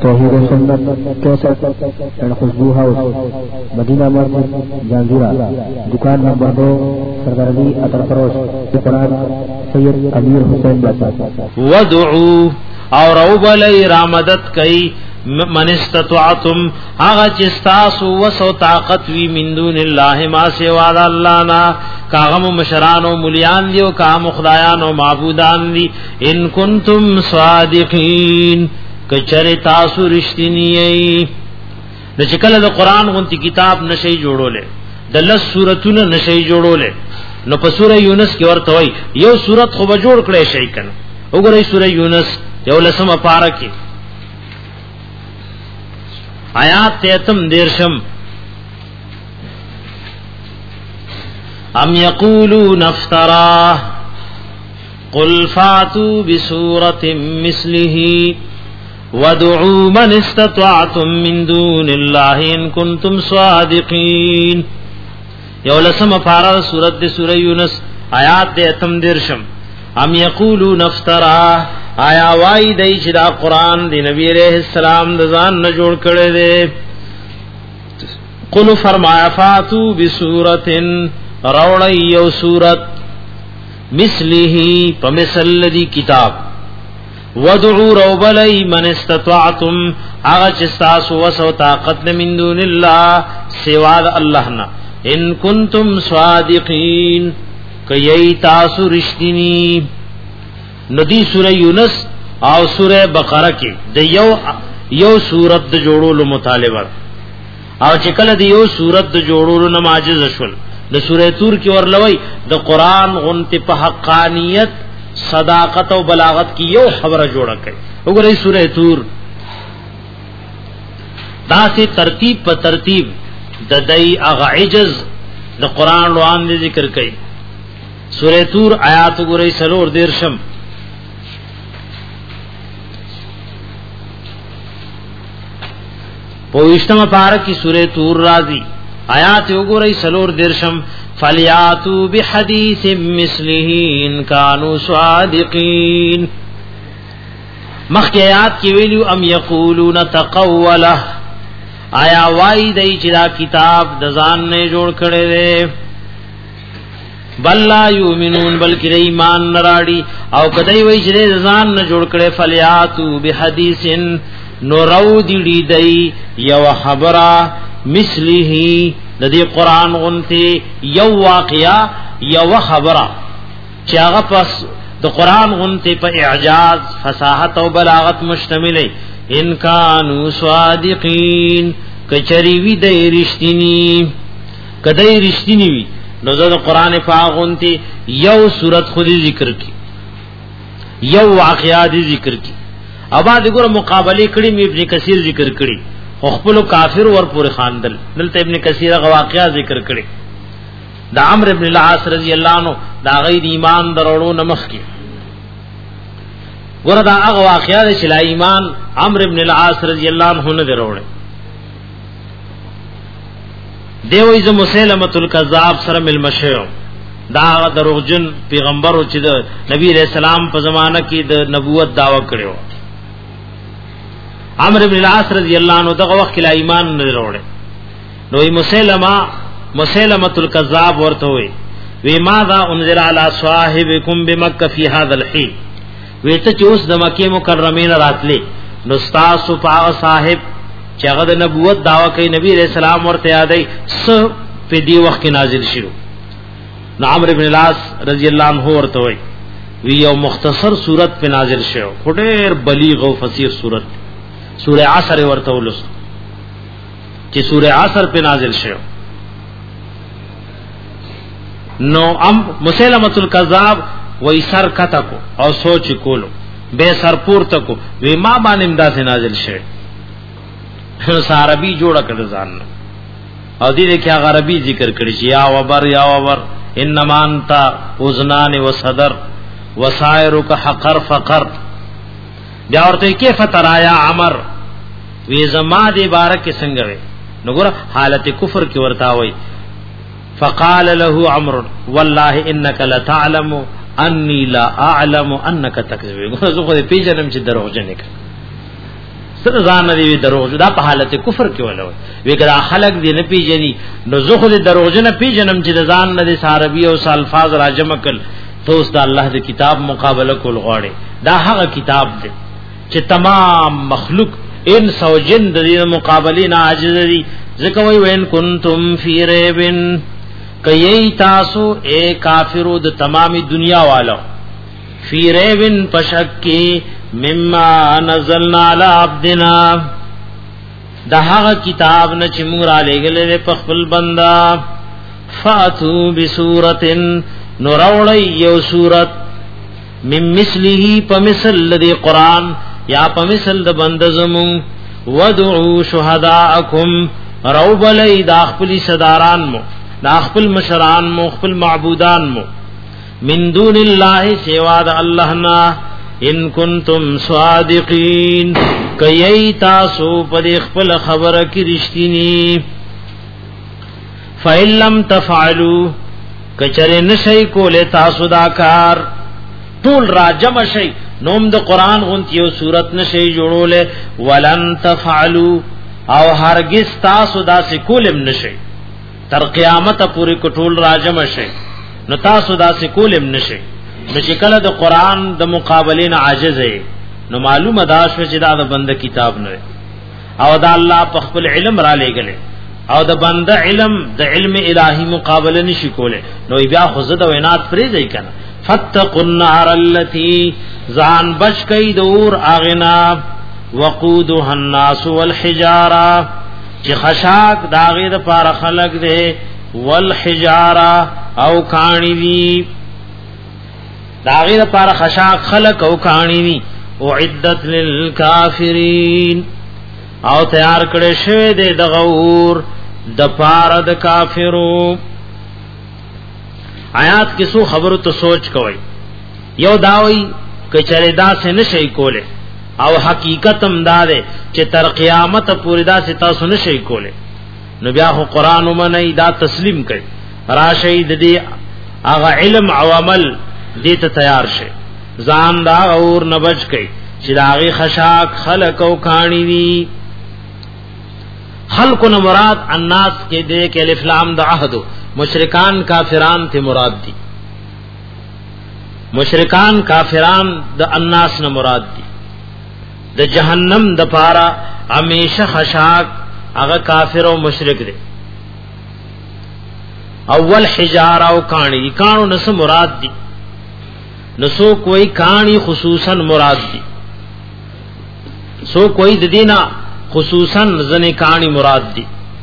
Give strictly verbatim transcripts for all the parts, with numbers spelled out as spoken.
توحید و سنت کیسٹ اینڈ خوشبو ہاؤس مدینہ مسجد جہانگیرہ دکان نمبر دو سردار علی عطر فروش قرآن سید امیر حسین باسا ودعو اور او بلی رامدت کئی من استطعتم آغا چستاسو وسو طاقت وی من دون اللہ ما سوا دا اللہ نا کاغم مشرانو ملیان دیو کام خدایانو معبودان دی ان کنتم صادقین کچر تاسو رشتینی د چکل د قرآن غنتی کتاب نشی جوڑو لے د لس سورتون نشی جوڑو لے نو په سورہ یونس کې ورته وای یو سورت خو به جوړ کړي شي کنه وګورئ سورہ یونس یو لسمه پارا کې آیات تیتم دیرشم ام یقولون افترا قل فاتوا بسورة مثله وادعوا من استطعتم من دون الله ان کنتم صادقین یو لسم پارا سورت دی سورہ یونس آیات دی اتم درشم ام یقولون افترا آیا وائی دی چی دا قرآن دی نبی علیہ السلام دزان نجوڑ کردے دے قل فرمایا فاتو بسورت روڑی یو سورت مثلی پمثل دی کتاب ودعو روبلی من استطاعتم آغا چستاسو وسو طاقت من دون اللہ سواد اللہنا ان کنتم صادقین کئی تاسو رشتینی ندی سورہ یونس او سورہ بقرہ کی د یو یو سورت د جوړولو مطالبه او چې کله د یو سورت د جوړولو نه معجز شول د سورہ تور کې ورلوي د قران غنته په حقانیت صداقت او بلاغت کی یو خبره جوړه کړي وګورئ سورہ تور دا سي ترتیب په ترتیب د دای اغه عجز د قران روان دي ذکر کړي سورہ تور آیات وګورئ سلور دیرشم پوښتنه پارک کی سورہ تور راضی آیات وګورئ سلور دیرشم فلیاتو بحدیث مثله ان کانوا صادقین مخکې آیات کې ویلو ام یقولون تقوله آیا وای دی چې دا کتاب د ځان نه جوړ کړي دي بل لا یؤمنون بلکې ایمان نراړي او کدی وای چې د ځان نه جوړ کړي فلیاتو بحدیثن نورو دی دی یو خبره مثله د دې قران غنته یو واقعیا یو خبره چې هغه پس د قران غنته په اعجاز فصاحت او بلاغت مشتمل ان کانوا صادقین کچری وی د رښتینی کدی رښتینی وی نو د قران فاغونتی یو صورت خودی ذکر کی یو واقعات ذکر کی ابا دغه مقابله کړي می ابن کثیر ذکر کړي خپل کافر ور پورې خاندل دلته ابن کثیر غ واقعات ذکر کړي د عمرو ابن العاص رضی الله عنه دا غیر ایمان درولو نمخ کی ګور دا هغه واقعات چې لا ایمان عمرو ابن العاص رضی الله عنه نه دروړي دیوې ز مسلمۃ الکذاب سره مل مشو دا دروغجن پیغمبر چې د نبی رسول الله په زمانہ کې د نبوت داوا کړو عمرو ابن العاص رضی الله عنه دغه وخت لا ایمان نه وروړي نو مسلمہ مسلمۃ الکذاب ورته وي وی ماذا انزل علی صاحبکم بمکه فی هذا الحين ویته چې اوس د مکه مکرمه نه راتلې نو تاسو په صاحب چې هغه د نبوت داوا کوي نبی رسول الله ورته یادای س په دی وخت کې نازل شو نو عمرو ابن العاص رضی الله عنه ورته وي وی یو مختصر صورت په نازل شو ډېر بلیغ او فصیح صورت سورہ عصر ورته ولست چې سورہ عصر په نازل شو نو ام مسلمۃ الکذاب وای سر کته کو او سوچ کولو به سر پورته کو وی ما باندې امدا سے نازل شوه عربی جوړه کړ ځان او دې کې هغه عربی ذکر کړی چې یا وبر یا وبر انما انت وزنان وصدر وسائرک حقر فقر بیا ورته کیف ترایا عمر وی زما دې بارک څنګه وي نو ګور حالت کفر کې ورتا وای فقال له عمرو والله انك لتعلم اني لا اعلم انك تكذب ګور زه خو دې پیژنم چې دروغجن نه سره ځان دی دروغ دا په حالت کفر کې ولوي وی کړه خلق دې نه پیژني نو زه خو دې دروغ نه پیژنم چې ځان نه دې عربي او الفاظ راجم کړ تو اوس د الله د کتاب مقابله کول غواړي دا هغه کتاب دی چې تمام مخلوق انس او جن د دې مقابله نه عاجز دي ځکه وی وین کنتم فی ریبن کای تاسو اے کافرو د تمامي دنیا والو فی ریبن پشکی مما نزلنا علی عبدنا دا هغه کتاب نه چې موږ را لېګلې په خپل بندا فاتو بسورتن نوروړی یو سورت مم مثله پمثل دی قران یا پمثل د بند زمون ودعو شهداءکم روب لای د خپل صداران مو د خپل مشران مو خپل معبودان مو من دون الله سوا د الله نا ان کنتم صادقین کای تاسو په خپل خبره کې رښتینی فإن لم تفعلوا کچره نشي کوله تاسو دا کار ټول راجم شي نوم د قران غونتی یو صورت نشي جوړوله ولن تفعلوا او هرگز تاسو دا سې کولم نشي تر قیامت پورې کټول راجم شي نو تاسو دا سې کولم نشي نو چې کله د قران د مقابله نه عاجز وي نو معلومه دا شو چې دا د بنده کتاب نه او دا الله په خپل علم را لېګل او د بنده علم د علم الهي مقابله نشي کوله نو بیا خو زده وینات پرې ځای کنه فتقوا النار التي زان بچ کئ دور اغنا وقودها الناس والحجاره چې خشاک داغه د پار خلق دے والحجاره او کانی دی داغه د پار خشاک خلق او کانی دی اعدت للکافرین او تیار کړي شوی دی د غور د پار د کافرو آیات کې سو خبرو ته سوچ کوي یو داوی کچره دا سه نشي کوله او حقیقت هم دا ده چې تر قیامت پورې دا سه تاسو نشي کوله نو بیا خو قران ومني دا تسلیم کوي راشي د دې هغه علم او عمل دې ته تیار شي ځان دا اور نه بچ کوي چې داغه خشاک خلق او کانی وی خلق نو مراد الناس کې دې کې الف لام د عهد مشرکان کافران ته مراد دي مشرکان کافران د الناس نه مراد دي د جهنم د پارا همیشه خشاک هغه کافر او مشرک دي اول حجار او کانی کانو نس مراد دي نسو کوئی کانی خصوصا مراد دي سو کوئی د دینه خصوصا زنه کانی مراد دي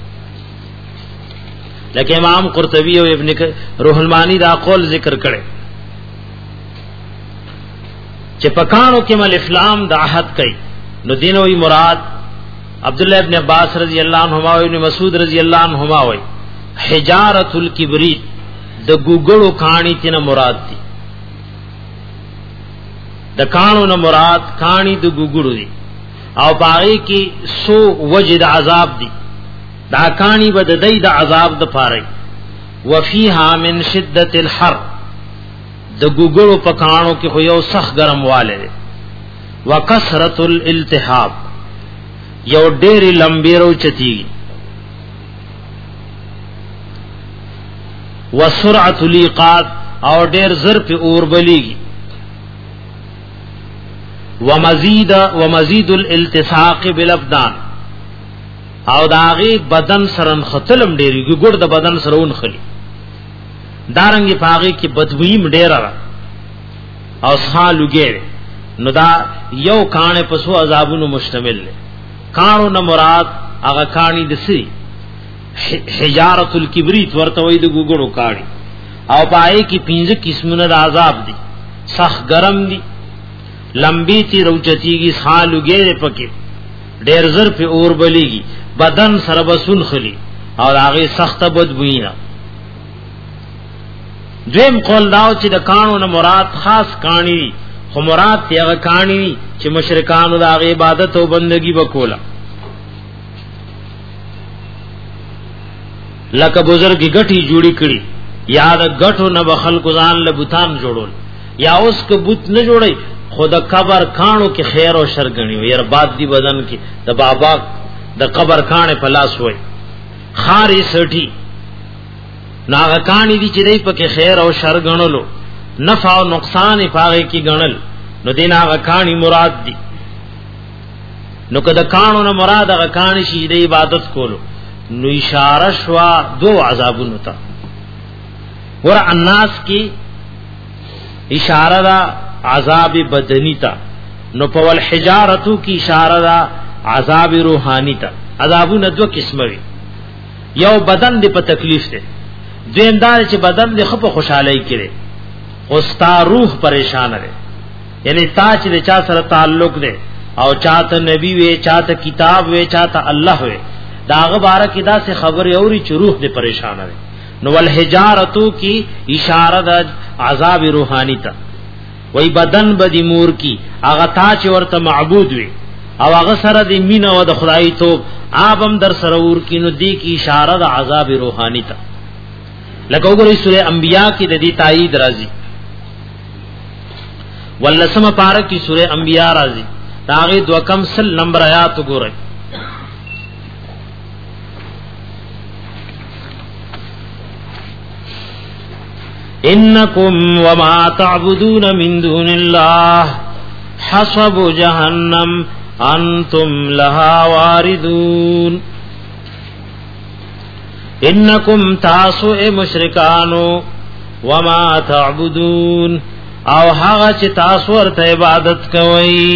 لکه امام قرطبی او ابن روح المانی دا قول ذکر کړي چې پکانو کې مل اسلام د عهد کوي نو دینوي مراد عبد الله ابن عباس رضی الله عنهما او ابن مسعود رضی الله عنهما وای حجارۃ الکبریت د ګوګړو کانی تینا مراد دي د کانو نه مراد کانی د ګوګړو دي او باغی کی سو وجد عذاب دی دا کانی بد دی دا عذاب د پاره وفیها من شدت الحر د ګوګړو پکانو کې خو یو سخت ګرم والے وکثرت الالتهاب یو ډېری لمبیرو چتی وسرعت الیقات او ډېر زر په اور بلیږي ومزید ومزید الالتصاق بالابدان او داغي بدن سرن ختلم ډېری ګډ د بدن سرون خلی دارنګي پاغي کې بدویم ډېر او سالوګې نو دا یو کانه پسو عذابونو مشتمل نه کانو نه مراد هغه کانی دسي حجارۃ الکبریت ورته وې د ګوګړو کانی او پای کې پنځه قسمونه د عذاب دي سخت ګرم دي لمبی تی روچتیږي سالوګې پکې ډېر زر په اور بلیږي بدن سره بسون خلی او هغه سخت بدبوینه دویم قول داو چې د کانو نه مراد خاص کانی خو مراد تی هغه کانی چې مشرکانو د هغه عبادت او بندگی وکولا لکه بزرګي غټي جوړی کړي یا د غټو نه بخل کو ځان له بوتان جوړول یا اوس کو بوت نه جوړي خود قبر کانو کې خیر او شر غني وي، باد دی بدن کې د بابا د قبر کانه پلاس وای خاري سټي ناغه کانی دي چې دای په کې خیر او شر غنلو، نفع او نقصان پاغه کې غنل، نو دینا هغه کانی مراد دي. نو کده کانو نه مراد هغه کانی شي د عبادت کولو، نو اشاره شوا دو عذابونو ته. ور الناس کی اشاره دا عذاب بدنی تا، نو په ول حجارتو کی اشاره دا عذاب روحانی تا. عذابونه دو قسمه وي، یو بدن دی په تکلیف ده، دویم دار چې بدن دی خو په خوشحالي کړي، خو ستا روح پریشان ده. یعنی تا چې چا سره تعلق ده او چاته نبی وي، چاته کتاب وي، چاته الله وي، داغه بارک دا سے خبر اوري چې روح دې پریشان ده. نو ول حجارتو کی اشاره د عذاب روحانی تا. وای بدن بدی مور کی هغه تا چې ورته معبود وي او هغه سره د مینه او د خدای توب آبم در سره ور کی، نو دی کی اشاره د عذاب روحانی تا. لکه وګورئ سورہ انبیاء کې د دې تایید راځي، ولسم پارک کی سورہ انبیاء راځي، داغه دو کم سل نمبر آیات وګورئ. انکم وما تعبدون من دون الله حسب جهنم انتم لها واردون. انکم تاسو مشرکانو وما تعبدون او هغه چې تاسو ورته عبادت کوئ.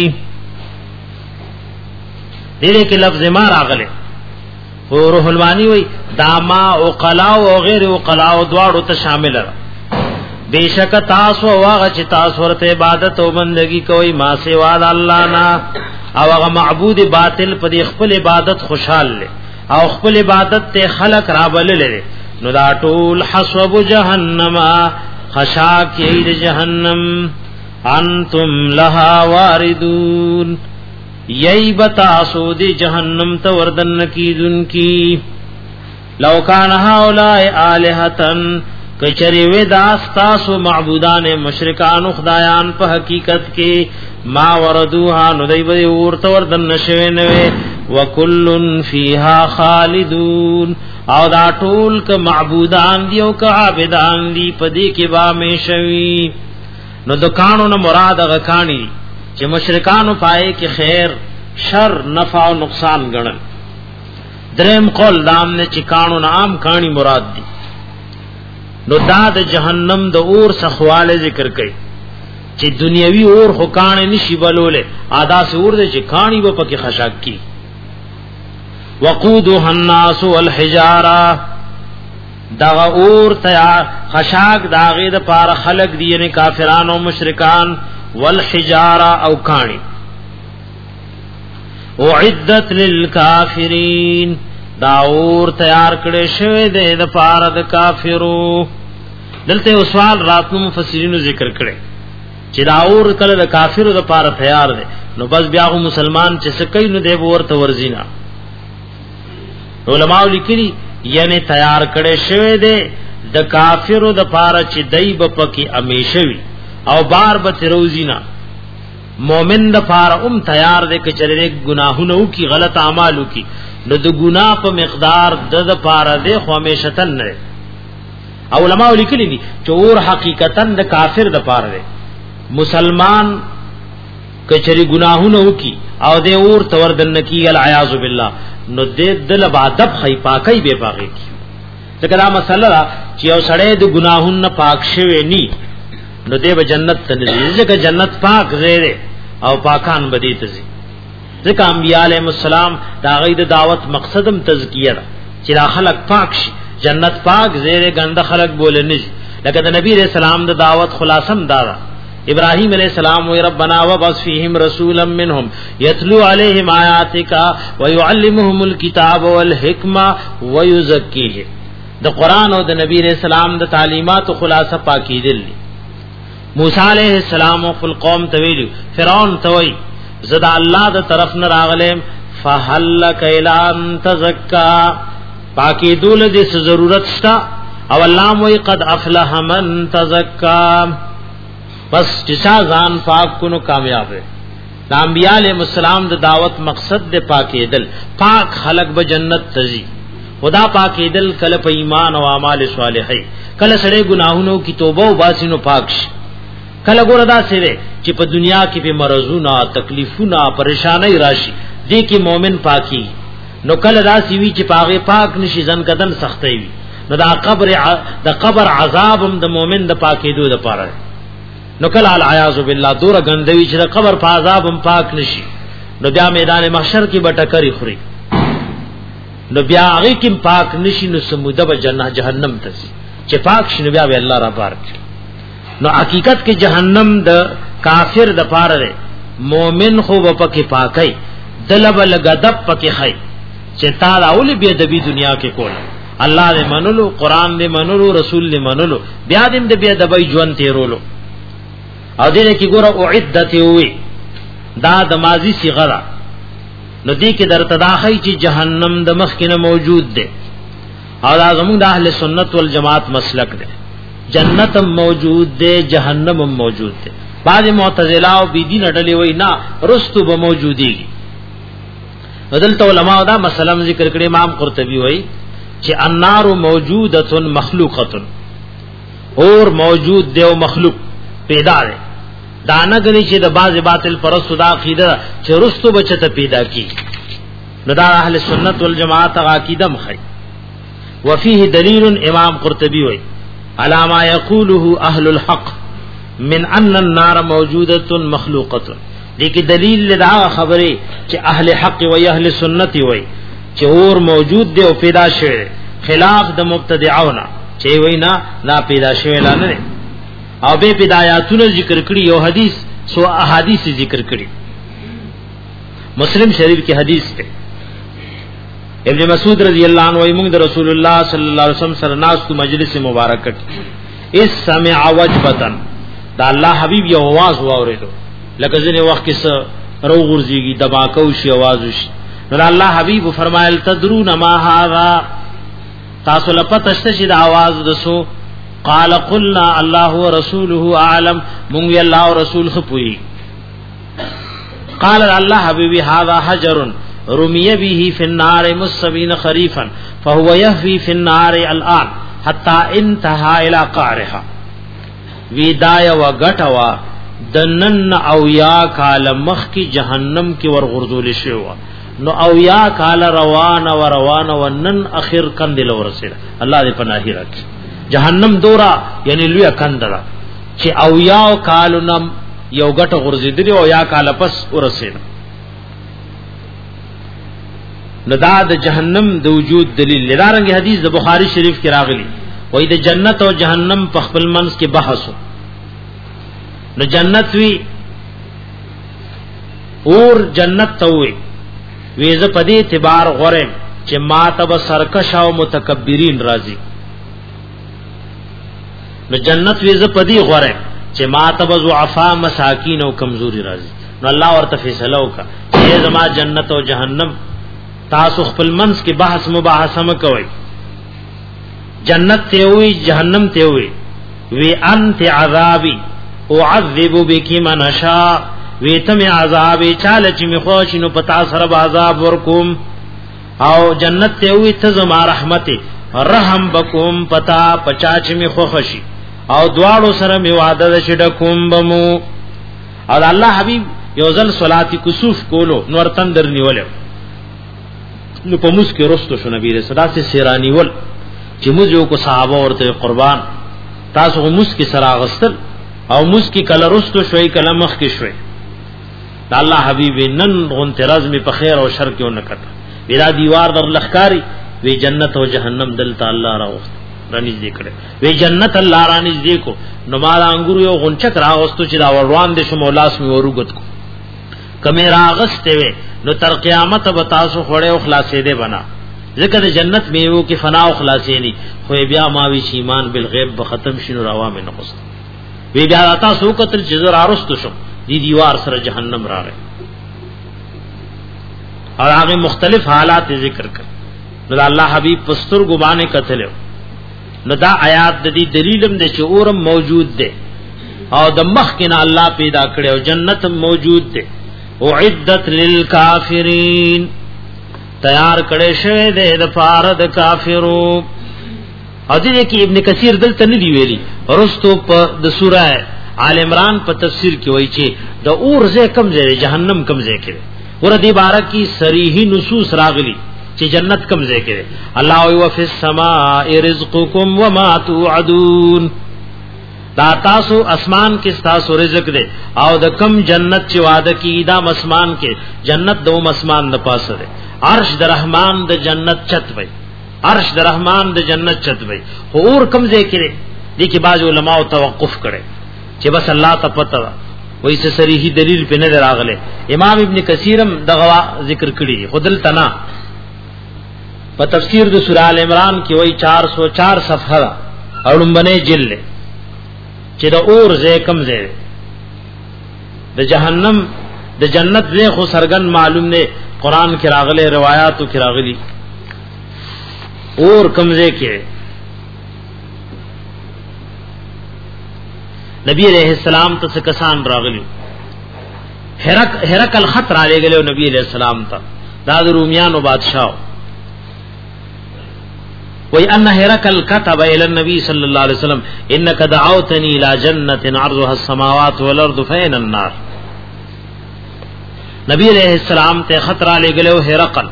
دې کې لفظ ما راغله، روح المانی وای داما او قلاو او غیر او قلاو دواړو ته شامل را. بیشک تاسو واغه چې تاسو ورته عبادت او بندگی کوي ما سوا د الله نه، او هغه معبود باطل په خپل عبادت خوشحال لې او خپل عبادت ته خلق را بللې، نو دا ټول حسب جهنم خشاک اید جهنم انتم لها واردون. یی بتاسو دی جهنم ته وردن کیدن کی. لو کان هؤلاء الہتن کچری و داستاسو معبودان مشرکان خدایان په حقیقت کې ما وردوها نو دی به ورته وردن نشوي نوې وکلن فیها خالدون. او دا ټول ک معبودان دی او ک عابدان دی پدې کې با مې شوي. نو د قانون مراد غکانی چې مشرکانو پای کې خیر شر نفع او نقصان ګڼل. دریم قول دام نے چې قانون عام کانی مراد دی. نو دا د جهنم د اور سخواله ذکر کړي چې دنیوي اور خو کانه نشي بلوله، ادا سے اور دې چې کانی و پکې خشاک کی. وقودها الناس والحجاره دا اور تیار خشاک داغه د پار خلق دی نه کافرانو او مشرکان والحجاره او کانی. اعدت للکافرین دا اور تیار کړي شوی دی د پار د کافرو. دلته یو سوال راتنو مفسرینو ذکر کړي چې دا اور کله د کافرو د پار تیار دی، نو بس بیا هم مسلمان چې سکه نو دی ورته ورزینا. علماء لیکلي یعنی تیار کړي شوی دی د کافرو د پار چې دای په پکې امیشه وي او بار به روزینا. مومن د پار ام تیار دی چې چرې ګناهونه او کی غلط اعمالو کی، نو د ګناه په مقدار د د پاره دی خو همیشتن نه. علماء لیکلي دي چې اور حقیقتا د کافر د پاره دی. مسلمان کچري ګناهونه وکي او د اور تور دن کی العیاذ بالله، نو د دل ادب خی پاکي به پاکي کی. ځکه دا مسله چې یو سړی د ګناهونو پاک شوی ني، نو د جنت ته نه ځي. ځکه جنت پاک زیره او پاکان بدی ته ځي. ځکه انبیاء علیهم السلام دا غي د دعوت مقصدم تزکیه ده چې دا خلق پاک شي. جنت پاک زیره ګنده خلق بوله نه. لکه د نبی رسول سلام د دعوت خلاصم دا ده. ابراهیم علیہ السلام و ربنا وبعث فیہم رسولا منهم یتلو علیہم آیاتک ویعلمهم الکتاب والحکمہ ویزکیہم. د قران او د نبی رسول سلام د تعلیمات خلاصه پاکی دل. موسی علیہ السلام او خپل قوم ته ویلو، فرعون ته وی زدا الله د طرف نه راغلم فهلک الان تزکا، پاکی دول دې ضرورت شتا. او الله موي قد افلح من تزکا، بس چې ځان پاک کو نو کامیاب ہے. د انبیاء علیهم السلام د دعوت مقصد د پاکیدل، پاک خلق به جنت تزي. خدا پاکیدل کله په ایمان او اعمال صالحه، کله سړی ګناهونو کی توبه او باسینو پاک شي، کله ګوردا سره چې په دنیا کې به مرزونه، تکلیفونه، پریشانای راشي، دې کې مؤمن پاکي. نو کله راسی وی چې پاغه پاک نشي ځن کدن سختي وي. نو دا قبر د قبر عذاب هم د مؤمن د پاکیدو د پاره. نو کله العیاذ بالله دور غندوی چې د قبر په عذاب هم پاک نشي، نو بیا میدان محشر کې بټکری خوري، نو بیا هغه کې پاک نشي، نو سموده به جنت جهنم ته شي. چې پاک شنو بیا به الله را پار کړي. نو حقیقت کې جهنم د کافر د پاره ده، مؤمن خو په پکې پاکي، دلبل غضب پکې خای چې تعالی اول به د دنیا کې کول، الله دې منلو، قران دې منلو، رسول دې منلو، بیا دې دې به د بای ژوند تیرولو. او دې کې ګوره اعدت وي دا د ماضی صيغه ده. نو دې کې در تداخی چې جهنم د مخ کې نه موجود ده، او دا زموږ د اهل سنت والجماعت مسلک ده. جنت هم موجود ده، جهنم هم موجود ده. بعض معتزله او بيدین اډلې وای نه رستو به موجوديږي. بدلته علماء دا مثلا ذکر کړي، امام قرطبي وای چې النار موجوده مخلوقه، اور موجود ده او مخلوق پیدا ده. دانا غني چې د باز باطل پرستو دا عقیده چې رستو بچته پیدا کی، نو دا اهل سنت والجماعت عقیده مخي. وفيه دلیل، امام قرطبي وای على ما يقوله اهل الحق من ان النار موجوده مخلوقه. لیکن دلیل لدا خبره چې اهل حق و اهل سنت وای چې اور موجود دی او پیدا شوی، خلاف د مبتدعون چې وای نه لا پیدا شوی لا نه. او به بداياتونه ذکر کړي، یو حدیث سو احادیث ذکر کړي. مسلم شریف کی حدیث ته ابن مسعود رضی اللہ عنہ وای موږ د رسول الله صلی الله علیه وسلم سره ناس کو مجلس مبارک کې اس سمع وجبتن، دا الله حبیب یو आवाज واوریدو، لکه ځنه وخت کې سره رو غورځيږي دباکو شي आवाज وشي. نو الله حبیب فرمایل تدرون ما هذا، تاسو لپاره شته چې دا आवाज دسو؟ قال قلنا الله ورسوله اعلم، مونږ الله او رسول خپوي. قال الله حبيبي هذا حجر رمي به في النار مسبين خريفا فهو يهوي في النار الان حتى انتهى الى قعرها. ویدایا و غټوا دنن او یا کال مخ کی جهنم کی ور غرذول شو، نو او یا کال روان و روان و نن اخر کندل ورسره. الله دې پناهی راکړي. جهنم دورا یعنی لوی کندرا چې او یا کالونم یو غټ غرزیدلی او یا کال پس ورسید. ندا د جهنم د وجود دلیل لرانګ حدیث د بخاری شریف کې راغلی، وای د جنت او جهنم په خپل منځ کې بحث. نو جنت وی اور جنت ته وی ویزه پدې اعتبار غره چې ماتب سرکش او متکبرین راضی. نو جنت ویزه پدی غره چې ماتب ضعفا مساکین او کمزوري راځي. نو الله ورته فیصله وکړه چې زما جنت او جهنم تاسو خپل منځ کې بحث مباحثه مکوئ. جنت ته وی جهنم ته وی وی انت عذابی اعذب بك من اشاء، وی تم عذاب چاله چې مخوش نو پتا سره عذاب ورکوم. او جنت ته وی ته زما رحمت رحم بکوم پتا پچا چې مخوشي، او دواړو سره می وعده د شډ کوم بمو. او الله حبیب یو ځل صلات کسوف کولو نور تندر نیول، نو په موس کې رستو شو نبی رسول الله سے سیرانی ول چې موږ یو کو صحابه ورته قربان تاسو موس کې سرا غستل او موس کې کله رستو شوي کله مخ کې شوي. الله حبیب نن غون تراز می په خیر او شر کې ونکړه، ویرا دیوار در لخکاری وی جنت او جهنم دل تعالی راوست رانیز دکړه، وی جنت الله رانیز دیکو. نو مال انګور یو غونچک راوستو چې دا وروان دي شمو لاس می وروګت کو کمه راغسته وی، نو تر قیامت به تاسو خوړې او خلاصې ده بنا. ذکر جنت میوه کې فنا او خلاصې ني، خو بیا ما وی ایمان بالغیب به ختم شینو روا مې نه خوست. وی بیا تاسو کتر چې زرا ارستو شو دی دیوار سره جهنم راغی. اور هغه مختلف حالات ذکر کړ. نو الله حبیب پستر ګبانه کتل. نو دا آیات د دې دلیلم د چې اورم موجود ده، او د مخ کنا الله پیدا کړي او جنت موجود ده اعدت للکافرین تیار کړي شوی ده د پاره د کافرو. او دې کې ابن کثیر دلته نه دی ویلي ورستو په د سوره آل عمران په تفسیر کې وایي چې د اور زه کم ځای جهنم کم ځای کې ور دې بارک کی صریحی نصوص راغلي چې جنت کم ځای کې الله او فی السماء رزقکم وما توعدون دا تاسو اسمان کې تاسو رزق دے او د کم جنت چې وعده کی دا اسمان کې جنت دوم اسمان د پاسه ده عرش د رحمان د جنت چت وي عرش د رحمان د جنت چت وي اور کم ځای کې دي کې باز علماء توقف کړي چې بس الله ته پته وای څه صریحي دلیل په نه راغله. امام ابن کثیرم دغه ذکر کړی خودل تنا په تفسیر د سورہ ال عمران کې وای چار سو چار صفحه اړمبنه جلد چې د اور زې کم زې د جهنم د جنت زې خو سرګن معلوم نه قران کې راغله روایتو کې راغلي اور کم زې کې نبی علیہ السلام ته کسان راغلی هرک هرک الخط را لګلو نبی علیہ السلام ته دا د روميانو بادشاہ وی ان هرکل كتب الى النبي صلی الله علیه وسلم انك دعوتني الى جنة عرضها السماوات والارض فين النار. نبی علیہ السلام ته خط را لګلو هرقل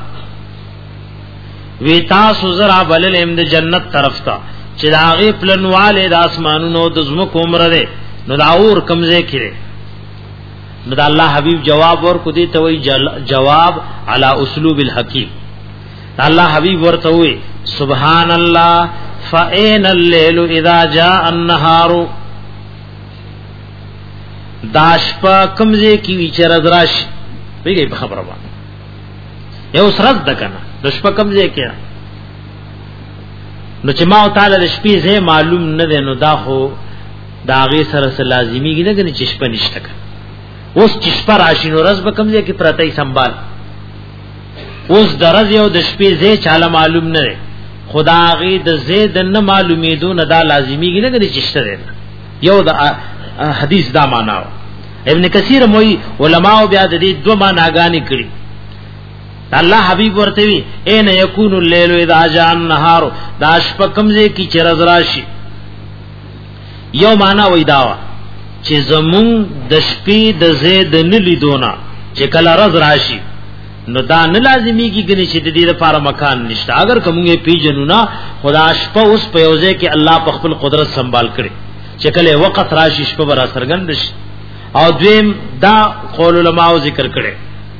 وی تاسو زرا بلل د جنت طرف ته چې داغه پلنواله د اسمانونو د زمکو عمر ده نو دا اور کمزه کړي نو دا الله حبیب جواب ورکو دي ته وی جواب علی اسلوب الحکیم. الله حبیب ورته وی سبحان الله فاین الليل اذا جاء النهار داشپا کمزه کی وچر ازراش پیږي خبره وانه یو سرت دکنه دشپا کمزه کیا نو چې ما تعالی د شپې زه معلوم نه ده نو دا خو دا غي سره سره لازمی نه غني چې شپه نشته کړه اوس چې شپه راشي نو رز به کمزې کې پرتای سنبال اوس درز یو د شپې زه چاله معلوم نه ده خدا غي د زید نه معلومېدو نه دا لازمی نه غني چې شته ده یو د حدیث دا معنا ابن کثیر موي علماء بیا د دې دوه معناګانی کړي. الله حبیب ورته وی اين يكون الليل اذا جاء النهار دا شپه کمزه کی چرز راشي یو معنا وای دا چې زمون د شپې د زید نه لیدونا چې کله رز راشي نو دا نه لازمی کی غني چې د دې لپاره مکان نشته اگر کومه پیجنو نا خدا شپه اوس په یوځه کې الله په خپل قدرت سنبال کړي چې کله وخت راشي شپه برا سرګند شي. او دویم دا قول علماء ذکر کړي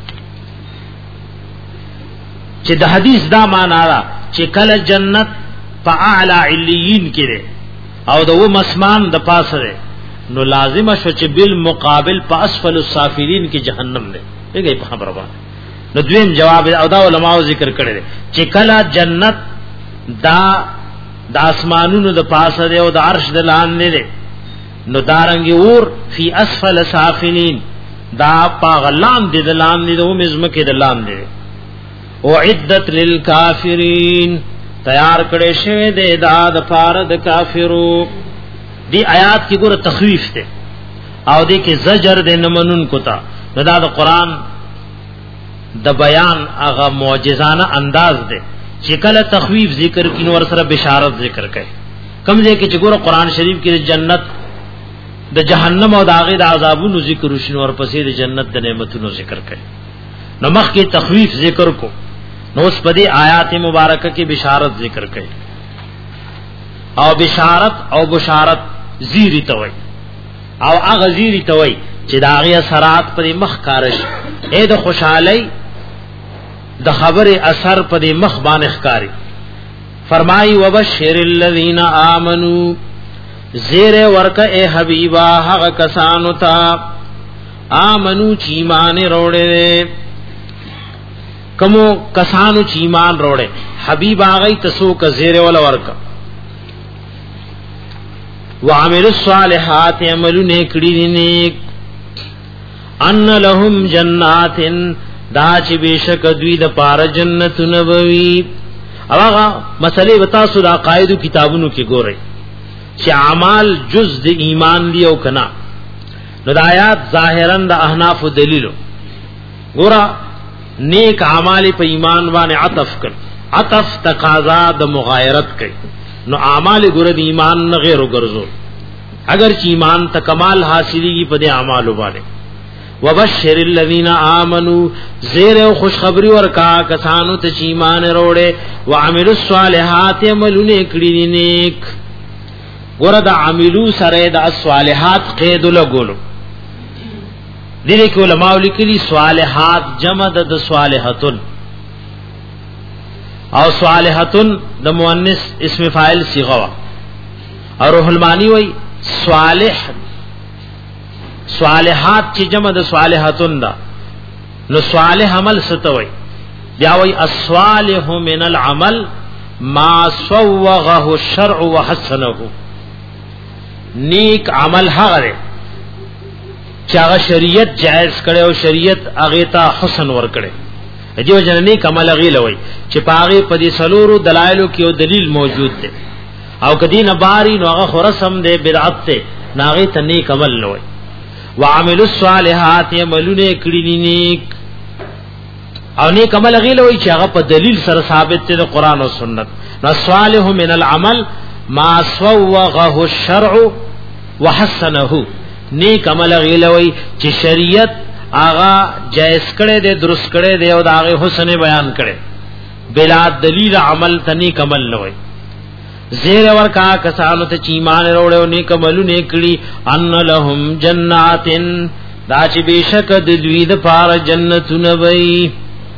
چې د حدیث دا معنا را چې کله جنت په اعلی علیین کې ده او د و مسمان د پاسه ده نو لازم شو چې بالمقابل په اسفل السافلین کې جهنم ده. دغه په خبره باندې نو دویم جواب او دا علماء ذکر کړي چې کله جنت دا د اسمانونو د پاسه ده او د عرش د لاندې ده نو دارنګي اور فی اسفل السافلین دا پاغلان دي د لاندې د و مزمکه د لاندې اعدت للکافرین تیار کړي شوی د داد فارد کافرو. دی آیات کی ګوره تخویف ته او دی کې زجر د نمنون کوتا دا د قران د بیان هغه معجزانه انداز دی چې کله تخویف ذکر کینو ور سره بشارت ذکر کوي کمزې کې چې ګوره قران شریف کې جنت د جهنم او د هغه د عذابونو ذکر وشنو ور پسې د جنت د نعمتونو ذکر کوي نو مخ کې تخویف ذکر کو نو اس پدی آیات مبارکہ کی بشارت ذکر کړي او بشارت او بشارت زیری توي او هغه زیری توي چې داغه اثرات پر مخ کارش اے د خوشحالی د خبره اثر پر مخ باندې ښکاری فرمای وبشر الذین آمنو زیر ورکه اے حبیبا هغه کسانو ته آمنو چې ایمان وروړي کمو کسانو چې ایمان وروړي حبیب هغه تسو ک زیر ول ورکه وعمل الصالحات عملونه کړي دي نیک ان لهم جنات دا چې بشک دوی د پاره جنت نبوي هغه مسلې وتا سودا قاعده کتابونو کې ګوري چې اعمال جز د ایمان دی او کنا نو د آیات ظاهرا د احناف دلیلو ګورا نیک اعمال په ایمان باندې عطف کړ عطف تقاضا د مغایرت کوي نو اعمال ګور د ایمان نه غیر وګرځو اگر چې ایمان ته کمال حاصلېږي په دې اعمالو باندې وبشر الذين امنوا زیر او خوشخبری ورکا کسانو ته چې ایمان وروړي وعملوا الصالحات عملونه کړی نیک ګور د عملو سره د الصالحات قید لګولو دې کې علماء لیکلي صالحات جمع د صالحاتن او صالحاتن د مؤنث اسم فاعل صيغه او روح المانی وای صالح صالحات چې جمع د صالحاتن دا نو صالح عمل ستوي بیا وای الصالح من العمل ما صوغه الشرع وحسنه نیک عمل هغه چې هغه شریعت جائز کړي او شریعت هغه ته حسن ور کړي دیو جن نیک عمل هغه لوي چې پاغه په دې سلورو دلایلو کې یو دلیل موجود دی او کدی نه باری نو هغه خرسم دی بدعت ته ناغه ته نیک عمل لوي وعملوا الصالحات عملونه کړي نیک او نیک عمل هغه لوي چې هغه په دلیل سره ثابت دی د قران او سنت نو صالح من العمل ما صوغه الشرع وحسنه نیک عمل غیلوی چې شریعت آغا جائز کړي دے درست کړي دے او داغه حسن بیان کړي بلا دلیل عمل تنیک عمل نوي زیر ورکا کسانو ته چې ایمان وروړو نیک عملونه کړي ان لهم جناتن دا چې بشک د دوی د پار جنتونه وي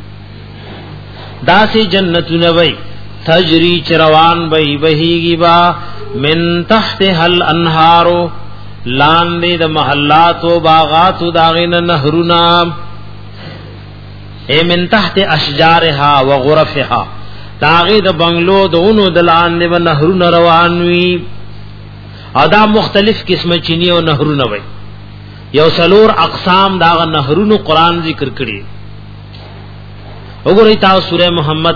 داسې جنتونه وي تجری چروان وي بهيږي با من تحتها الانهار لاندې د محلات او باغات داغین نهرنا اے من تحت اشجارها وغرفها داغې د بنگلو دونو د لاندې و نهرونه روان وي ادا مختلف قسمه چینی او نهرونه وي یو سلور اقسام دا نهرونو قران ذکر کړي وګورئ تاسو سوره محمد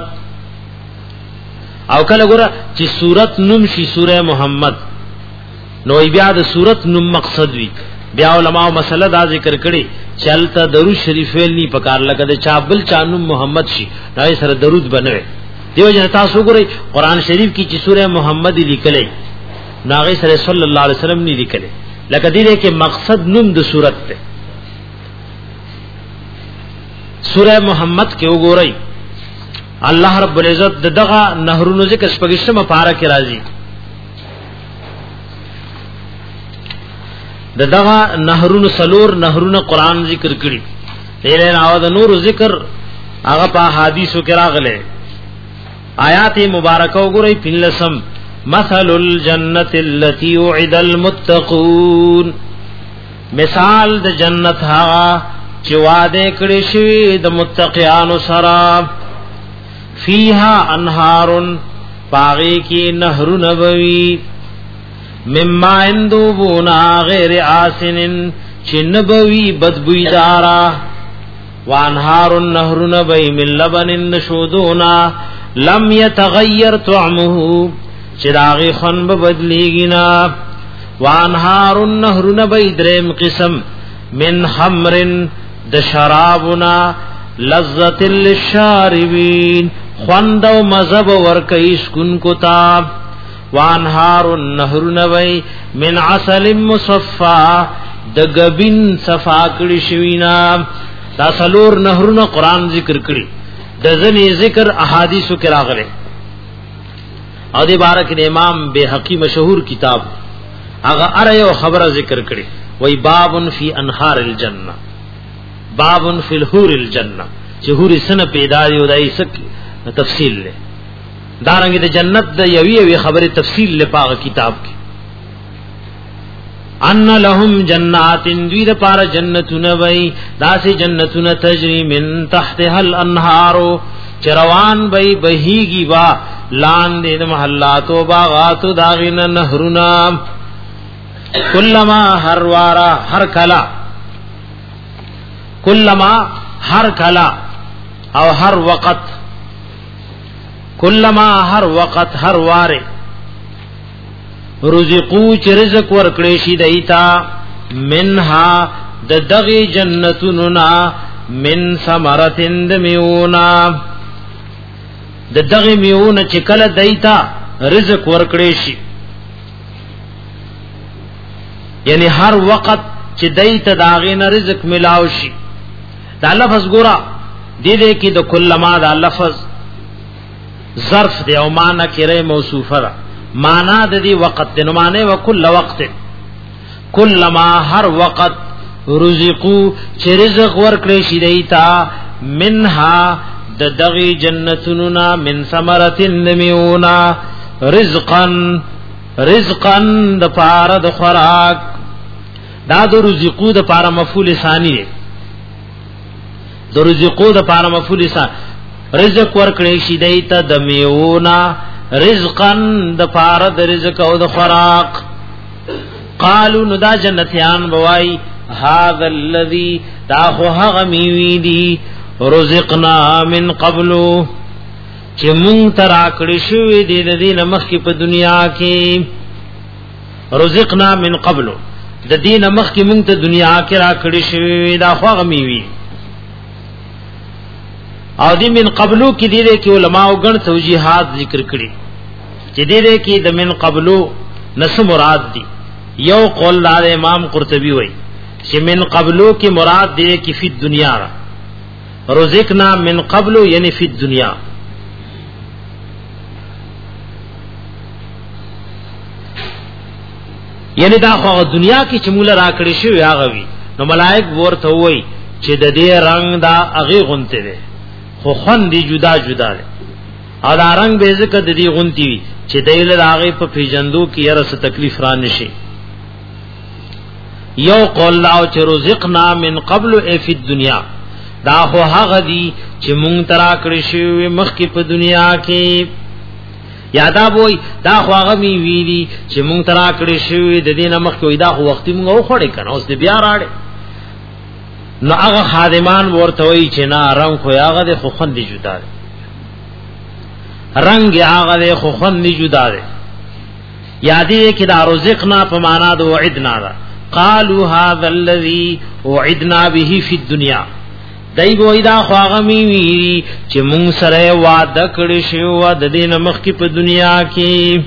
او کله ګوره چې سورت نوم شي سوره محمد نو بیا د صورت نو مقصد وی بیا علماء مسله دا ذکر کړي چلته درود شریف ویل نی پکار لګه د چابل چانو محمد شي دا سره درود بنوي دیو جن تاسو ګورئ قران شریف کی چې سوره محمد لیکلې ناغه سره صلی الله علیه وسلم نی لیکلې لکه دې کې مقصد نوم د صورت ته سوره محمد کې وګورئ الله رب العزت دغه نهرونو ذکر شپږشتمه پارا کې راځي دغه نهرونو سلور نهرونو قران ذکر کړي لیکن او د نور ذکر هغه په حدیثو کې راغله آیات مبارکه وګورئ پنلسم مثل الجنه التي وعد المتقون مثال د جنت هغه چې وعده کړی شوی د متقینانو سره فیها انهار پاغي کې نهرونه بوي مما اندوبونا غیر آسنن چنبوی بدبویدارا وانهار النهر نبی من لبن نشودونا لم يتغیر طعمه چراغی خن ببدلیگنا وانهار النهر نبی درم قسم من حمر دشرابنا لذت للشاربین خوند و مذب ورکیس کن کتاب وانهار النهر نوی من عسل مصفا د غبین صفا کړي شوینا دا سلور نهرونه قران ذکر کړي د ځنی ذکر احادیثو کې راغلي او دې بارک امام بیهقی مشهور کتاب هغه اره یو خبره ذکر کړي وای باب فی انهار الجنه باب فی الحور الجنه چې حور سن پیدا دی او دای سک تفصیل له دارنګ د جنت د یوی یوی خبره تفصیل لپاره کتاب کې ان لهم جنات دوی د پاره جنتونه وای داسې جنتونه تجری من تحتها الانهار چروان وای بهیږي وا لاندې د محلات او باغات داغین نهرنا کلما هر وارا هر کلا کلما هر کلا او هر وقت کلما هر وقت هر واره رزقو چې رزق ورکړې شي دایتا منها د دغی جنتنا من ثمرتن دمیونا د دغی میونا چکل دیتا رزق ورکړی شي یعنی هر وخت چې دیتا داغین رزق ملاو شي دا لفظ ګورا دې دې کې د کلمہ دا لفظ ظرف دی او معنا کړه موصوفه ده معنا د دې وخت د معنی او کل وخت کلمہ هر وخت رزقو چې رزق ورکړي شي دیتا منها د دغی جنتنا من ثمرتن میونا رزقا رزقا د پاره د خوراک دا د رزقو د پاره مفعول ثانی دی د رزقو د پاره مفعول ثانی رزق ورکړي شي دیتا د میونا رزقا د پاره د رزق او د خوراک قالوا ندا جنتیان بوای هذا الذي داخوها غمیوی دی رزقنا من قبلو چې مونږ ترا کړی شوی دی د دین مخ کی په دنیا کې رزقنا من قبلو د دین مخ کی مونږ ته دنیا کې را کړی شوی دا خو غمیوی او دی من قبلو کې دی کې علما او ګڼ توجیهات ذکر کړي چې دی کې د من قبلو نس مراد دی یو قول دار امام قرطبی وای چې من قبلو کی مراد دی کی فی دنیا رزقنا من قبلو یعنی فی دنیا یعنی دا خو دنیا کی چمول را کړی شو هغه وی نو ملائک ورته وای چې د دې رنگ دا هغه غونته دی خو خون دی جدا جدا دی او دا رنگ به ذکر د دې غونتی وی چې دایله هغه په پیجندو کې هر څه تکلیف را نشي یو قول لاو چې رزقنا من قبل ای فی الدنیا دا خو هغه دی چې مونږ ترا کړی شوی مخکې په دنیا کې یادا وای دا خو هغه می ویلی چې مونږ ترا کړی شوی د دینه مخکې دا خو وخت مونږ او خړې کنه اوس دې بیا راړې نو هغه خادمان ورته وای چې نه رنگ خو هغه د خو خوند جدا دی رنگ هغه د خو خوند جدا دی یادې کې دا رزقنا په معنا د وعدنا دا قالوا هذا الذي وعدنا به في الدنيا دای وای دا خواغمی وی چې مونږ سره وعده کړی شو د دین مخ کی په دنیا کې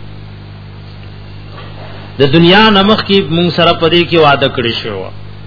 د دنیا نمخ کی مونږ سره په دې کې وعده کړی شو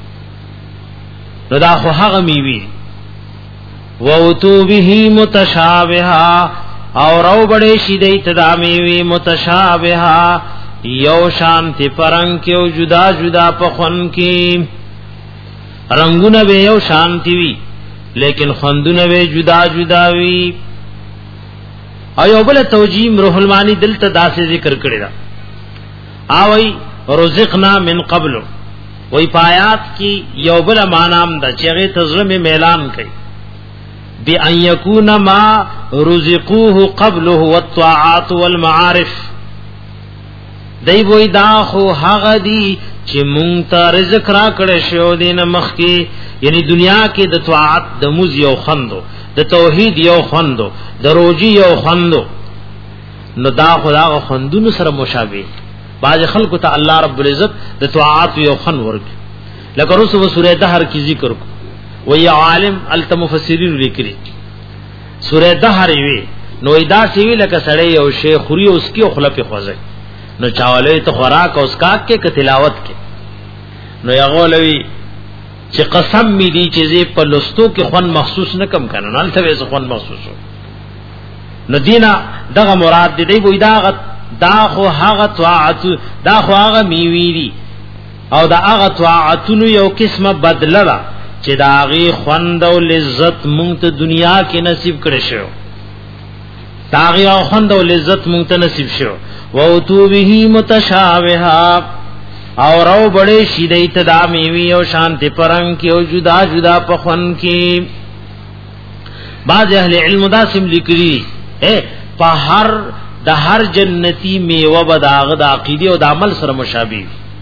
نو دا خو هغه می وی ووتو به متشابها او رو بڑے شی دیت دامی وی متشابها یو شانتی پرنگ کیو جدا جدا پخون کی رنگونه به یو شانتی وی لیکن خوندونه به جدا جدا وی ایو بل توجیم روح المانی دل ته داسې ذکر کړی دا اوی رزقنا من قبل وی پایات کی یو بل معنام دا چغه تزرم میلان کړي بأن يكون ما رزقوه قبله والطاعات والمعارف دای وای دا خو هغه دی چې مونږ ته رزق را کړی شو دین مخ کې یعنی دنیا کې د طاعت د موز یو خوندو د توحید یو خوندو د روزي یو خوندو نو دا خدا خوندونو سره مشابه باج خلق ته الله رب العزت د طاعت یو خوند ورک لکه رسو سورہ دهر کی ذکر کو وی عالم التمفسرین لیکلی سورہ دهر وی نو ادا سی وی لکه سړی یو شیخ خوري اوس کی خلف خوځي نو چاوله ته خوراک اوس کا کې تلاوت کې نو یغولوی چې قسم می دی چې زه په لستو کې خون محسوس نه کم کنه نه ته زه خون محسوسو نو دینا دغه مراد دی وی دا دا خو هغه طاعت دا خو هغه میوی دی او دا هغه طاعتونو یو قسمه بدله چې داغي خوند او لذت مونږ ته دنیا کې نصیب کړی شو داغي او خوند او لذت مونږ ته نصیب شو و تو به متشابها او رو بڑے شیدای تدا میوی او شانتی پرنگ کی او جدا جدا پخون کی بعض اہل علم دا سم لکری اے پا ہر دا ہر جنتی میوه بداغ دا عقیدی او دا عمل سره مشابه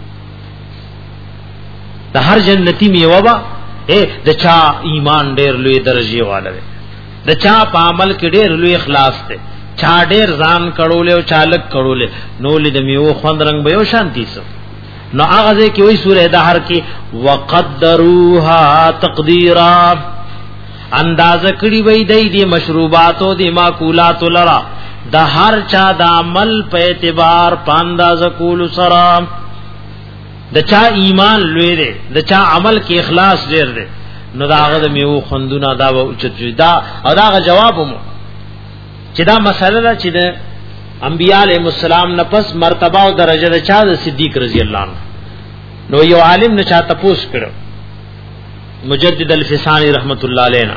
دا ہر جنتی میوه با اے د چا ایمان ډیر لوی درجه والا دی د چا په عمل کې ډیر لوی اخلاص دی چا ډیر ځان کړول او چالک کړول نو لید میو خوند رنگ به او شانتی سو نو هغه کې وی سورہ دهر کې وقدروها تقدیرا اندازه کړي وی دی دی مشروبات او دی ماکولات لرا د هر چا د عمل په اعتبار پاندازه کول سره د چا ایمان لوی دی د چا عمل کې اخلاص ډیر دی نو داغه د میو خوندونه دا او چدا او داغه جواب مو چې دا مسله چې د انبیاء علیهم السلام نه پس مرتبه او درجه د چا د صدیق رضی الله عنه نو یو عالم نه چا تپوس کړو مجدد الفسانی رحمت الله علینا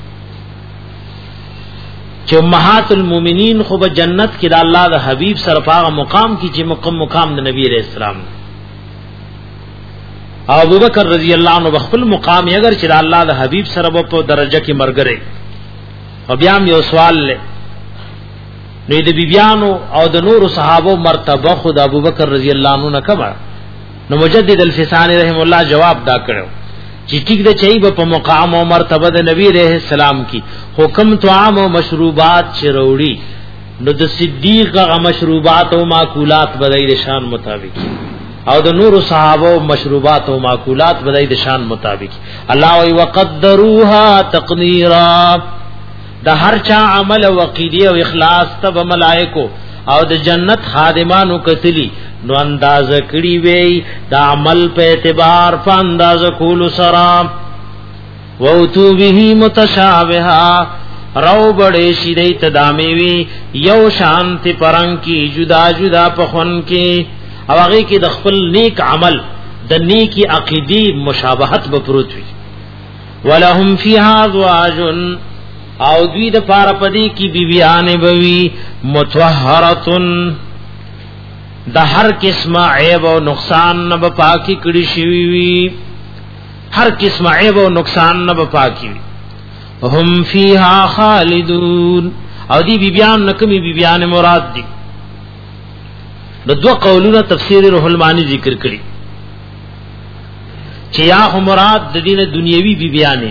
چې امهات المؤمنین خو به جنت کې د الله د حبیب سره پاغه مقام کې چې مقام مقام د نبی علیہ السلام او ابو بکر رضی الله عنه خپل مقام اگر چې د الله د حبیب سره په درجه کې مرګره او بیا یو سوال له نو د بیبیانو او د نور صحابه مرتبه خود ابو بکر رضی الله عنه نه کبا نو مجدد الفسانی رحم الله جواب دا کړو چې ټیک د چي په مقام او مرتبه د نبی رحم السلام کی حکم طعام او مشروبات چروړي نو د صدیق غ مشروبات او ماکولات بدای د شان مطابق او د نور صحابه مشروبات او ماکولات بدای د شان مطابق الله وی وقدروها تقدیرا د هر چا عمل او عقیده او اخلاص تب ملائکو او د جنت خادمانو کتلی نو اندازه کړي وی د عمل په اعتبار په اندازه کول سره ووتو به متشابها رو بڑے شیدی تدامی وی یو شانتی پرنگ کی جدا جدا پخون کی او هغه کې د خپل نیک عمل د نیکی عقیدی مشابهت بپروت وی ولهم فیها ازواج او دوی د پاره پدی کی بیبیان بوی متطهراتن د هر قسمه عیب او نقصان نه به پاکی کړي شوی وی هر قسمه عیب او نقصان نه به پاکی وی هم فیها خالدون او دی بیبیان نکمی بیبیان مراد دی نو دو قولونه تفسیر روح المانی ذکر کړي چې یا مراد د دینه دنیوي بیبیانې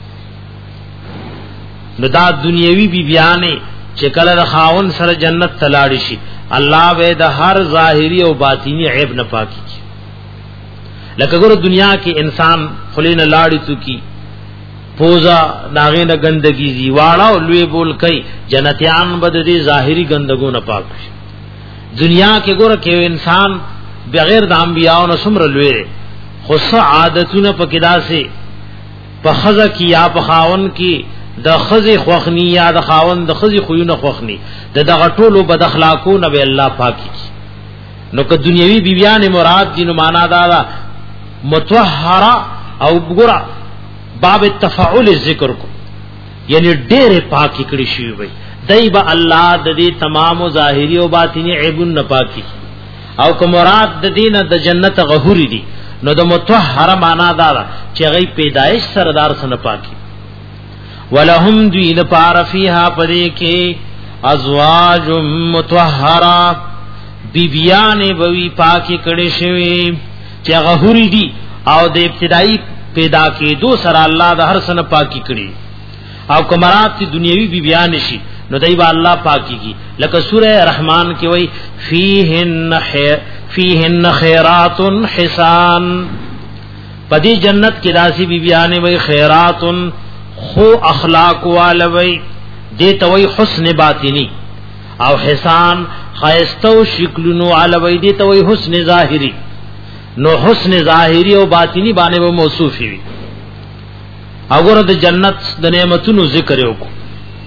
نو دا دنیوي بیبیانې چې کله د خاون سره جنت تلاړي شي الله به د هر ظاهری او باطینی عیب نه پاکي لکه ګور دنیا کې انسان خلین لاړی تو کی پوزا داغه نه گندگی زی واړه او لوی بول کوي جنتیان بد دي ظاهری گندګو نه پاک شي دنیا کې ګور کې انسان بغیر د انبیاء او سمر لوی خو عادتونه پکدا سي په خزه کی یا په خاون کی د خزي خوخنی یا د خاون د خزي خوونه خوخنی د دغه ټولو بد اخلاقو نه به الله پاکي نو که دنیوي بیبيان مراد دي نو معنا دا متطهره او ګور باب التفاعل ذکر کو یعنی ډېر پاکي کړی شي وي دایبه الله د دې تمام ظاهري او باطینی عیبون نه پاکي او که مراد د دینه د جنت غهوري دي نو د متطهره معنا دا چې غي پیدایش سردار سره پاکي ولهم دوی لپاره فیها پدې کې ازواج متطهره بیبیان بوی پاکي کړي شوی چې غهوري دي او د ابتدایي پیدا کې دو سره الله د هر سنه پاکي کړي او کمرات کی دنیوي بیبیان شي نو دایبا الله پاکي کی لکه سوره رحمان کې وای فیهن خیر فیهن خیرات حسان پدې جنت کې داسي بیبیان وای خیرات خو اخلاق والوی دیتا وی حسن باطنی او حسان خیستو شکلنو علوی دیتا وی حسن ظاہری نو حسن ظاہری او باطنی بانے وہ موصوفی وی اگر د جنت د نعمتونو ذکر یو کو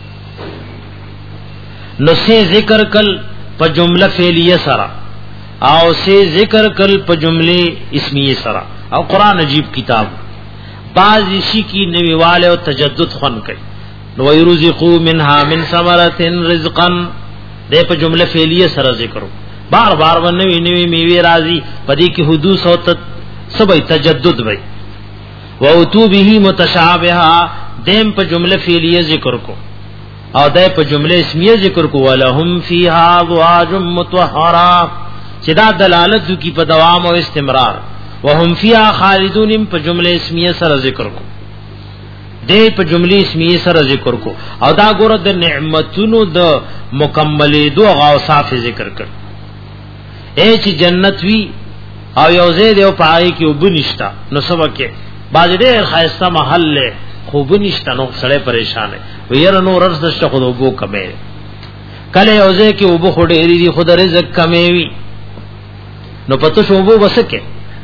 نو سے ذکر کل په جمله فعلیه سرا او سے ذکر کل په جمله اسمیه سرا او قران عجیب کتاب بعض شي کی نویواله او تجدد خون کوي نو ويرزقو منها من ثمرات رزقا دې په جمله فعلیه سره ذکرو بار بار ونوي نوي میوه راځي پدې کې حدوث او سبې تجدد وي ووتو به متشابها دیم په جمله فعلیه ذکر کو او دې په جمله اسمیه ذکر کو ولهم فیها ازواج مطهرات چې دا دلالت کوي په دوام او استمرار وهم فيها خالدون په جمله اسمیه سره ذکر کو دې په جمله اسمیه سره ذکر کو او دا ګوره د نعمتونو د مکملې دوه اوصاف ذکر کړ اے چې جنت وی او یو زید یو پای کې وبنشتا نو سبکه باز ډېر خاصه محل له خوب نشته نو سړی پریشان وي وير نو ورسته خود وبو کمه کله یو زید کې وبو خډېری دي خود رزق کمه وي نو پته شوبو وسکه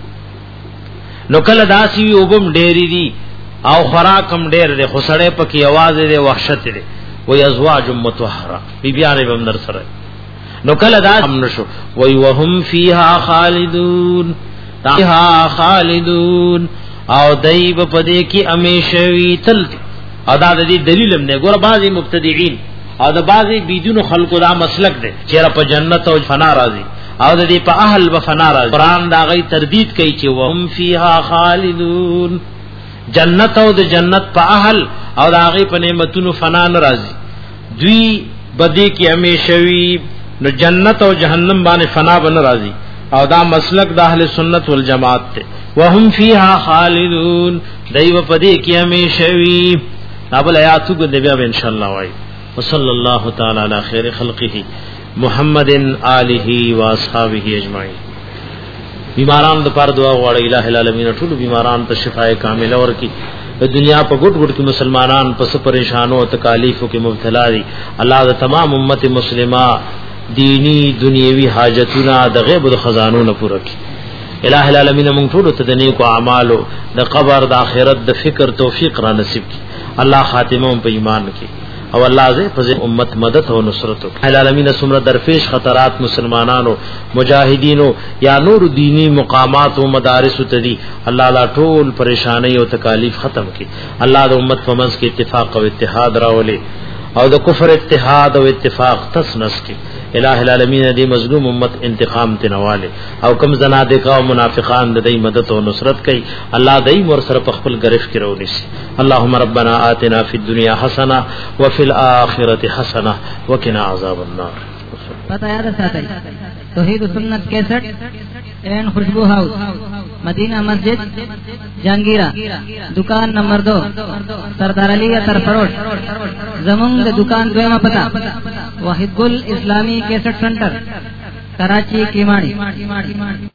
نو کله داسي وبم ډېری دي او خوراکم ډېر دي خو سړی پکې आवाज دي وحشت دي وي ازواج متطهره بي بيانه بم در سره نو کله دا هم نشو وي وهم فيها خالدون فيها خالدون او دایب پدې کې امیشوي تل او دا د دې دلیل هم نه ګور بعضي مبتدعين او د بعضي بيدونو خلقو دا مسلک دي چې په جنت او فنا راځي او د دې په اهل و فنا راځي قران دا غي تردید کوي چې وهم فيها خالدون جنت او د جنت په اهل او دا غي په نعمتونو فنا ناراضي دوی بدی کې امیشوي نو جنت او جهنم باندې فنا بن راضي او دا مسلک د اهل سنت والجماعت ته وهم فيها خالدون دایو پدې کې امیشوي ابل آیاتو کو دی بیا ان شاء الله وای وصلی الله تعالی علی خیر خلقه محمد آله و اصحابہ اجمعین بیماران د پر دعا غواړي الٰه العالمین ټول بیماران ته شفای کامله ورکړي د دنیا په ګډ ګډ کې مسلمانان په پریشانو او تکالیفو کې مبتلا دي الله د تمام امت مسلمه دینی دنیوي حاجتونه د غیب د خزانو نه پوره کړي الٰه العالمین موږ ټول ته د نیکو اعمالو د قبر د آخرت د فکر توفیق را نصیب کړي الله خاتمه په ایمان کې او الله زه په امت مدد او نصرت وکړي العالمین سمره درپیش خطرات مسلمانانو مجاهدینو یا نور دینی مقامات او مدارس تدی الله لا ټول پریشانی او تکالیف ختم کړي الله د امت په منځ کې اتفاق او اتحاد راولي او د کفر اتحاد او اتفاق تسنس کی الہ العالمین دی مظلوم امت انتقام تنواله او کم زنادقه او منافقان د دې مدد او نصرت کوي الله دای مر سره په خپل گرفت کې راولي اللهم ربنا آتنا فی الدنیا حسنه وفي الاخره حسنه وقنا عذاب النار پتہ یاد ساتي توحید سنت کیسٹ این خوشبو ہاؤس مدینہ مسجد جہانگیرہ دکان نمبر دو سردار علی اطر فروش زمونگ دکان دویمہ پتہ واحد گل اسلامی کیسٹ سنٹر کراچی کیماڑی